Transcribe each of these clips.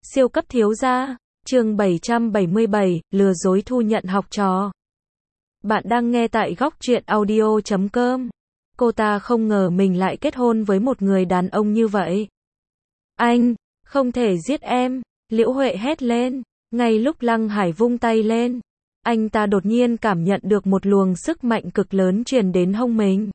Siêu cấp thiếu gia, chương 777, lừa dối thu nhận học trò. Bạn đang nghe tại góc truyện audio.com. Cô ta không ngờ mình lại kết hôn với một người đàn ông như vậy. Anh, không thể giết em, Liễu Huệ hét lên. Ngay lúc Lăng Hải vung tay lên, anh ta đột nhiên cảm nhận được một luồng sức mạnh cực lớn truyền đến hông mình.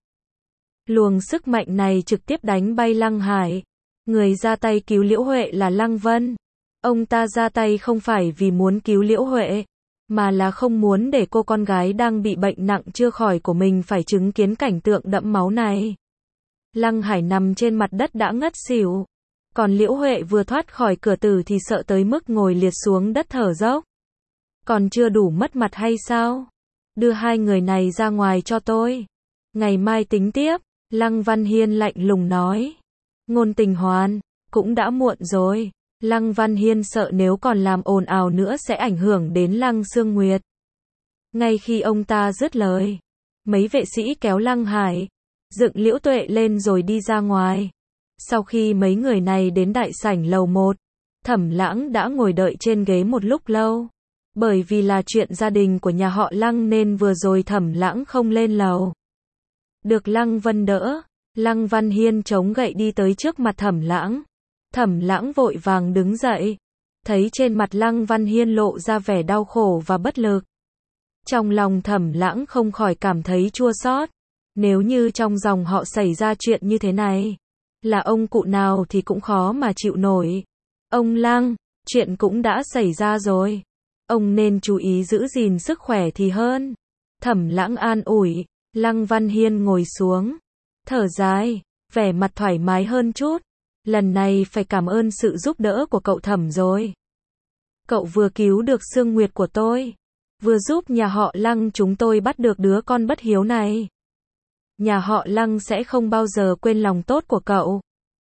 Luồng sức mạnh này trực tiếp đánh bay Lăng Hải. Người ra tay cứu Liễu Huệ là Lăng Vân. Ông ta ra tay không phải vì muốn cứu Liễu Huệ, mà là không muốn để cô con gái đang bị bệnh nặng chưa khỏi của mình phải chứng kiến cảnh tượng đẫm máu này. Lăng Hải nằm trên mặt đất đã ngất xỉu. Còn Liễu Huệ vừa thoát khỏi cửa tử thì sợ tới mức ngồi liệt xuống đất thở dốc. Còn chưa đủ mất mặt hay sao? Đưa hai người này ra ngoài cho tôi. Ngày mai tính tiếp, Lăng Văn Hiên lạnh lùng nói. Ngôn Tình Hoan, cũng đã muộn rồi. Lăng Văn Hiên sợ nếu còn làm ồn ào nữa sẽ ảnh hưởng đến Lăng Sương Nguyệt. Ngay khi ông ta dứt lời, mấy vệ sĩ kéo Lăng Hải, dựng Liễu Tuệ lên rồi đi ra ngoài. Sau khi mấy người này đến đại sảnh lầu 1, Thẩm Lãng đã ngồi đợi trên ghế một lúc lâu. Bởi vì là chuyện gia đình của nhà họ Lăng nên vừa rồi Thẩm Lãng không lên lầu. Được Lăng Vân đỡ, Lăng Văn Hiên chống gậy đi tới trước mặt Thẩm Lãng. Thẩm Lãng vội vàng đứng dậy, thấy trên mặt Lăng Văn Hiên lộ ra vẻ đau khổ và bất lực. Trong lòng Thẩm Lãng không khỏi cảm thấy chua xót. Nếu như trong dòng họ xảy ra chuyện như thế này, là ông cụ nào thì cũng khó mà chịu nổi. Ông Lăng, chuyện cũng đã xảy ra rồi. Ông nên chú ý giữ gìn sức khỏe thì hơn. Thẩm Lãng an ủi. Lăng Văn Hiên ngồi xuống, thở dài, vẻ mặt thoải mái hơn chút. Lần này phải cảm ơn sự giúp đỡ của cậu Thẩm rồi. Cậu vừa cứu được Sương Nguyệt của tôi, vừa giúp nhà họ Lăng chúng tôi bắt được đứa con bất hiếu này. Nhà họ Lăng sẽ không bao giờ quên lòng tốt của cậu.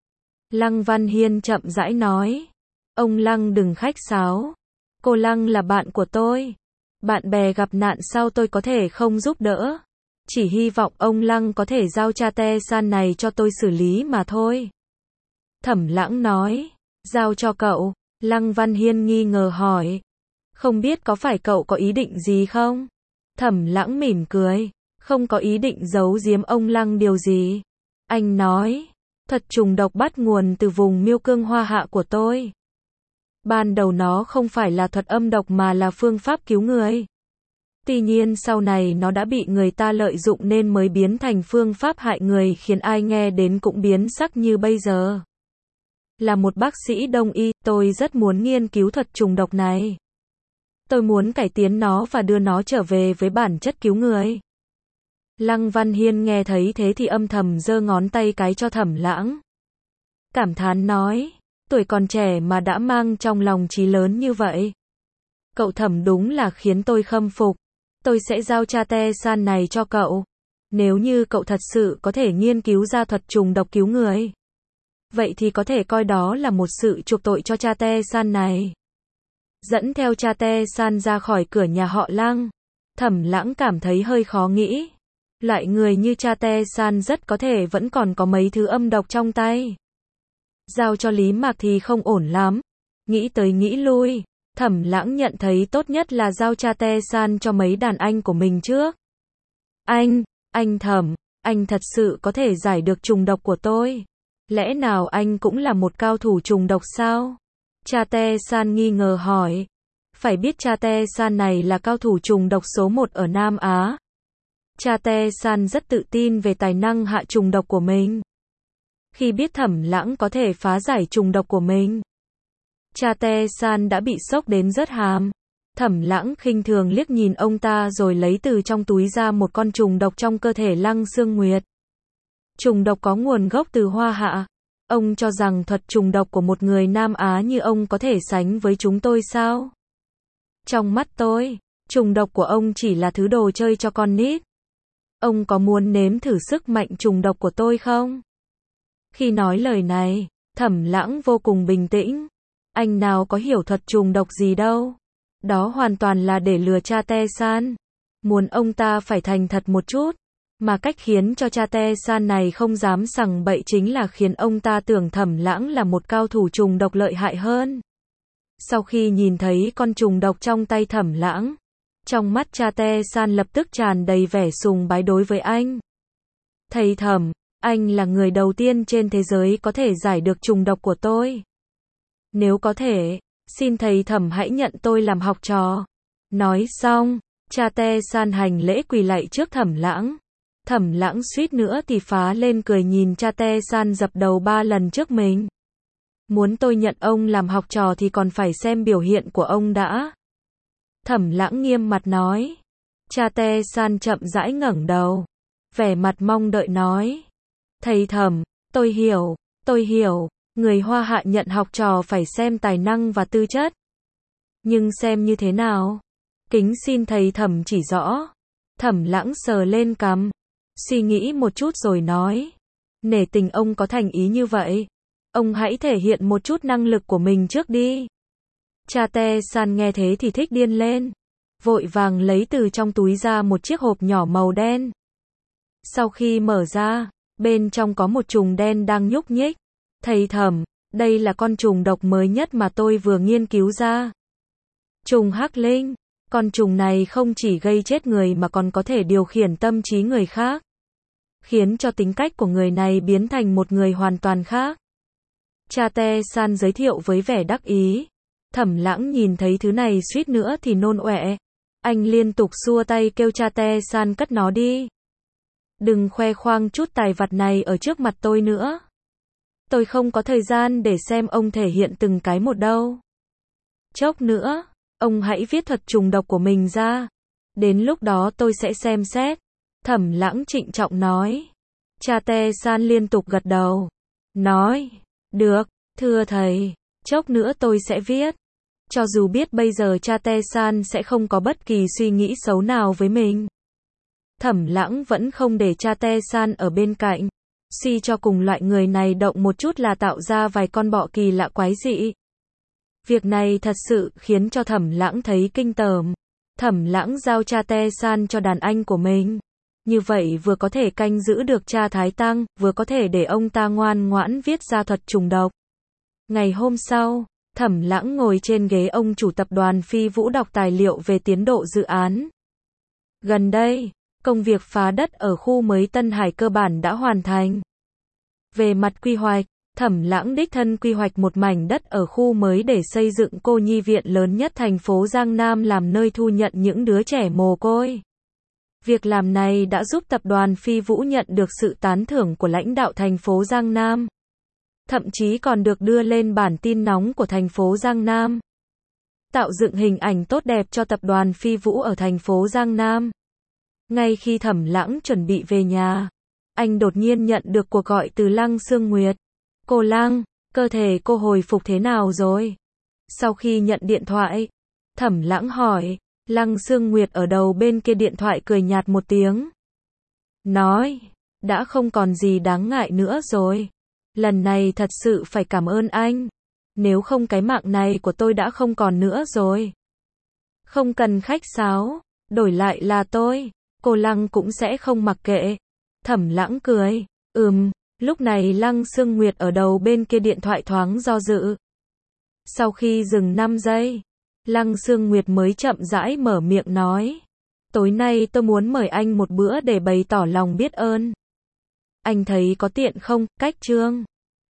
Lăng Văn Hiên chậm rãi nói. Ông Lăng đừng khách sáo. Cô Lăng là bạn của tôi. Bạn bè gặp nạn sao tôi có thể không giúp đỡ. Chỉ hy vọng ông Lăng có thể giao cha Te San này cho tôi xử lý mà thôi. Thẩm Lãng nói. Giao cho cậu? Lăng Văn Hiên nghi ngờ hỏi. Không biết có phải cậu có ý định gì không? Thẩm Lãng mỉm cười. Không có ý định giấu giếm ông Lăng điều gì. Anh nói. Thuật trùng độc bắt nguồn từ vùng Miêu Cương Hoa Hạ của tôi. Ban đầu nó không phải là thuật âm độc mà là phương pháp cứu người. Tuy nhiên sau này nó đã bị người ta lợi dụng nên mới biến thành phương pháp hại người khiến ai nghe đến cũng biến sắc như bây giờ. Là một bác sĩ đông y, tôi rất muốn nghiên cứu thuật trùng độc này. Tôi muốn cải tiến nó và đưa nó trở về với bản chất cứu người. Lăng Văn Hiên nghe thấy thế thì âm thầm giơ ngón tay cái cho Thẩm Lãng. Cảm thán nói, tuổi còn trẻ mà đã mang trong lòng chí lớn như vậy. Cậu Thẩm đúng là khiến tôi khâm phục. Tôi sẽ giao cha Te San này cho cậu. Nếu như cậu thật sự có thể nghiên cứu ra thuật trùng độc cứu người, vậy thì có thể coi đó là một sự chuộc tội cho cha Te San này. Dẫn theo cha Te San ra khỏi cửa nhà họ Lăng, Thẩm Lãng cảm thấy hơi khó nghĩ. Loại người như cha Te San rất có thể vẫn còn có mấy thứ âm độc trong tay. Giao cho Lý Mạc thì không ổn lắm. Nghĩ tới nghĩ lui, Thẩm Lãng nhận thấy tốt nhất là giao cha Te San cho mấy đàn anh của mình trước. Anh Thẩm, anh thật sự có thể giải được trùng độc của tôi. Lẽ nào anh cũng là một cao thủ trùng độc sao? Cha Te San nghi ngờ hỏi. Phải biết cha Te San này là cao thủ trùng độc số 1 ở Nam Á. Cha Te San rất tự tin về tài năng hạ trùng độc của mình. Khi biết Thẩm Lãng có thể phá giải trùng độc của mình, cha Te San đã bị sốc đến rớt hàm. Thẩm Lãng khinh thường liếc nhìn ông ta rồi lấy từ trong túi ra một con trùng độc trong cơ thể Lăng Sương Nguyệt. Trùng độc có nguồn gốc từ Hoa Hạ. Ông cho rằng thuật trùng độc của một người Nam Á như ông có thể sánh với chúng tôi sao? Trong mắt tôi, trùng độc của ông chỉ là thứ đồ chơi cho con nít. Ông có muốn nếm thử sức mạnh trùng độc của tôi không? Khi nói lời này, Thẩm Lãng vô cùng bình tĩnh. Anh nào có hiểu thuật trùng độc gì đâu. Đó hoàn toàn là để lừa cha Te San. Muốn ông ta phải thành thật một chút. Mà cách khiến cho cha Te San này không dám sằng bậy chính là khiến ông ta tưởng Thẩm Lãng là một cao thủ trùng độc lợi hại hơn. Sau khi nhìn thấy con trùng độc trong tay Thẩm Lãng, trong mắt Cha Te San lập tức tràn đầy vẻ sùng bái đối với anh. Thầy Thẩm, anh là người đầu tiên trên thế giới có thể giải được trùng độc của tôi. Nếu có thể, xin thầy Thẩm hãy nhận tôi làm học trò. Nói xong, Cha Te San hành lễ quỳ lạy trước Thẩm Lãng. Thẩm Lãng suýt nữa thì phá lên cười nhìn Cha Te San dập đầu 3 lần trước mình. Muốn tôi nhận ông làm học trò thì còn phải xem biểu hiện của ông đã. Thẩm Lãng nghiêm mặt nói. Cha Te San chậm rãi ngẩng đầu, vẻ mặt mong đợi nói. Thầy Thẩm, tôi hiểu, người Hoa Hạ nhận học trò phải xem tài năng và tư chất. Nhưng xem như thế nào? Kính xin thầy Thẩm chỉ rõ. Thẩm Lãng sờ lên cằm, suy nghĩ một chút rồi nói. Nể tình ông có thành ý như vậy, ông hãy thể hiện một chút năng lực của mình trước đi. Cha Te San nghe thế thì thích điên lên, vội vàng lấy từ trong túi ra một chiếc hộp nhỏ màu đen. Sau khi mở ra, bên trong có một trùng đen đang nhúc nhích. Thầy Thẩm, đây là con trùng độc mới nhất mà tôi vừa nghiên cứu ra. Trùng Hắc Linh, con trùng này không chỉ gây chết người mà còn có thể điều khiển tâm trí người khác, khiến cho tính cách của người này biến thành một người hoàn toàn khác. Cha Te San giới thiệu với vẻ đắc ý. Thẩm Lãng nhìn thấy thứ này suýt nữa thì nôn ọe. Anh liên tục xua tay kêu Cha Te San cất nó đi. Đừng khoe khoang chút tài vặt này ở trước mặt tôi nữa. Tôi không có thời gian để xem ông thể hiện từng cái một đâu. Chốc nữa, ông hãy viết thuật trùng độc của mình ra. Đến lúc đó tôi sẽ xem xét. Thẩm Lãng trịnh trọng nói. Cha Te San liên tục gật đầu. Nói, được, thưa thầy, chốc nữa tôi sẽ viết. Cho dù biết bây giờ Cha Te San sẽ không có bất kỳ suy nghĩ xấu nào với mình. Thẩm Lãng vẫn không để Cha Te San ở bên cạnh. Suy cho cùng loại người này động một chút là tạo ra vài con bọ kỳ lạ quái dị. Việc này thật sự khiến cho Thẩm Lãng thấy kinh tởm. Thẩm Lãng giao Cha Te San cho đàn anh của mình. Như vậy vừa có thể canh giữ được Cha Thái Tăng, vừa có thể để ông ta ngoan ngoãn viết ra thuật trùng độc. Ngày hôm sau, Thẩm Lãng ngồi trên ghế ông chủ tập đoàn Phi Vũ đọc tài liệu về tiến độ dự án. Gần đây, công việc phá đất ở khu mới Tân Hải cơ bản đã hoàn thành. Về mặt quy hoạch, Thẩm Lãng đích thân quy hoạch một mảnh đất ở khu mới để xây dựng cô nhi viện lớn nhất thành phố Giang Nam làm nơi thu nhận những đứa trẻ mồ côi. Việc làm này đã giúp tập đoàn Phi Vũ nhận được sự tán thưởng của lãnh đạo thành phố Giang Nam. Thậm chí còn được đưa lên bản tin nóng của thành phố Giang Nam. Tạo dựng hình ảnh tốt đẹp cho tập đoàn Phi Vũ ở thành phố Giang Nam. Ngay khi Thẩm Lãng chuẩn bị về nhà, anh đột nhiên nhận được cuộc gọi từ Lăng Sương Nguyệt. Cô Lăng, cơ thể cô hồi phục thế nào rồi? Sau khi nhận điện thoại, Thẩm Lãng hỏi. Lăng Sương Nguyệt ở đầu bên kia điện thoại cười nhạt một tiếng. Nói, đã không còn gì đáng ngại nữa rồi. Lần này thật sự phải cảm ơn anh. Nếu không cái mạng này của tôi đã không còn nữa rồi. Không cần khách sáo, đổi lại là tôi, cô Lăng cũng sẽ không mặc kệ. Thẩm Lãng cười. Lúc này Lăng Sương Nguyệt ở đầu bên kia điện thoại thoáng do dự. Sau khi dừng 5 giây, Lăng Sương Nguyệt mới chậm rãi mở miệng nói. Tối nay tôi muốn mời anh một bữa để bày tỏ lòng biết ơn. Anh thấy có tiện không, Cách Trương?